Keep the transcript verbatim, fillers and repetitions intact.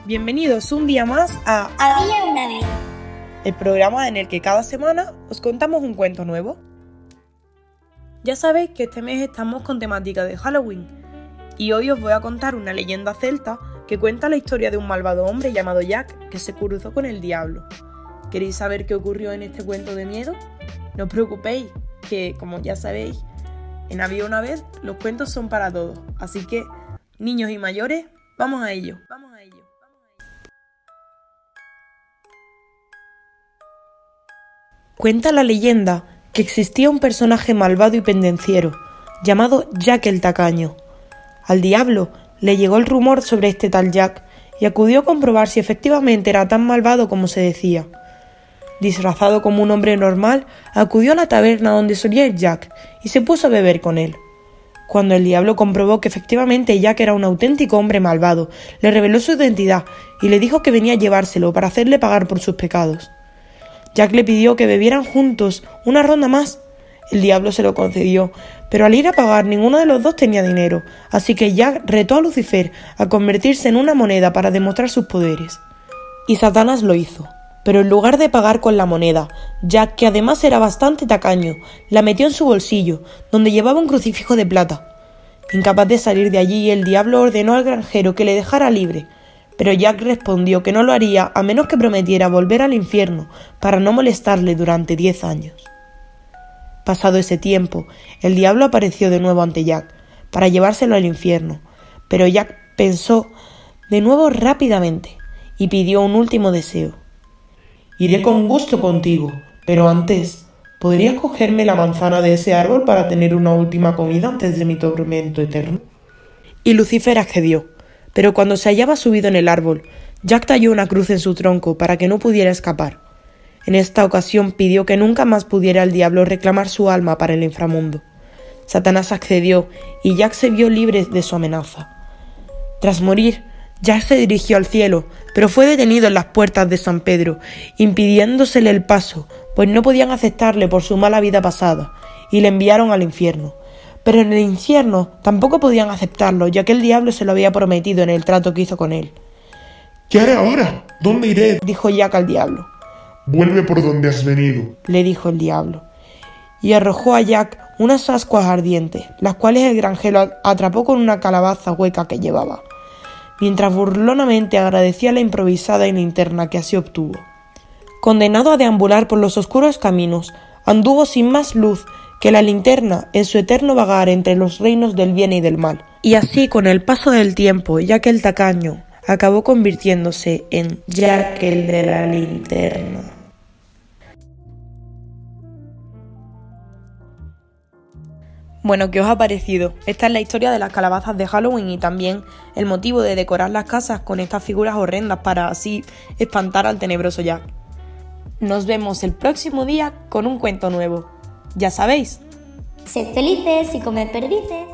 Bienvenidos un día más a Había una vez, el programa en el que cada semana os contamos un cuento nuevo. Ya sabéis que este mes estamos con temática de Halloween y hoy os voy a contar una leyenda celta que cuenta la historia de un malvado hombre llamado Jack que se cruzó con el diablo. ¿Queréis saber qué ocurrió en este cuento de miedo? No os preocupéis, que como ya sabéis, en Había una vez los cuentos son para todos, así que niños y mayores, vamos a ello. Vamos a ello. Cuenta la leyenda que existía un personaje malvado y pendenciero, llamado Jack el Tacaño. Al diablo le llegó el rumor sobre este tal Jack y acudió a comprobar si efectivamente era tan malvado como se decía. Disfrazado como un hombre normal, acudió a la taberna donde solía ir Jack y se puso a beber con él. Cuando el diablo comprobó que efectivamente Jack era un auténtico hombre malvado, le reveló su identidad y le dijo que venía a llevárselo para hacerle pagar por sus pecados. Jack le pidió que bebieran juntos una ronda más. El diablo se lo concedió, pero al ir a pagar ninguno de los dos tenía dinero, así que Jack retó a Lucifer a convertirse en una moneda para demostrar sus poderes. Y Satanás lo hizo, pero en lugar de pagar con la moneda, Jack, que además era bastante tacaño, la metió en su bolsillo, donde llevaba un crucifijo de plata. Incapaz de salir de allí, el diablo ordenó al granjero que le dejara libre, pero Jack respondió que no lo haría a menos que prometiera volver al infierno para no molestarle durante diez años. Pasado ese tiempo, el diablo apareció de nuevo ante Jack para llevárselo al infierno, pero Jack pensó de nuevo rápidamente y pidió un último deseo. Iré con gusto contigo, pero antes, ¿podrías cogerme la manzana de ese árbol para tener una última comida antes de mi tormento eterno? Y Lucifer accedió, pero cuando se hallaba subido en el árbol, Jack talló una cruz en su tronco para que no pudiera escapar. En esta ocasión pidió que nunca más pudiera el diablo reclamar su alma para el inframundo. Satanás accedió y Jack se vio libre de su amenaza. Tras morir, Jack se dirigió al cielo, pero fue detenido en las puertas de San Pedro, impidiéndosele el paso, pues no podían aceptarle por su mala vida pasada, y le enviaron al infierno. Pero en el infierno tampoco podían aceptarlo, ya que el diablo se lo había prometido en el trato que hizo con él. ¿Qué haré ahora? ¿Dónde iré? Dijo Jack al diablo. Vuelve por donde has venido, le dijo el diablo, y arrojó a Jack unas ascuas ardientes, las cuales el granjero atrapó con una calabaza hueca que llevaba, mientras burlonamente agradecía la improvisada linterna que así obtuvo. Condenado a deambular por los oscuros caminos, anduvo sin más luz que la linterna en su eterno vagar entre los reinos del bien y del mal. Y así, con el paso del tiempo, Jack el Tacaño acabó convirtiéndose en Jack el de la linterna. Bueno, ¿qué os ha parecido? Esta es la historia de las calabazas de Halloween y también el motivo de decorar las casas con estas figuras horrendas para así espantar al tenebroso Jack. Nos vemos el próximo día con un cuento nuevo. Ya sabéis. sed felices y comed perdices.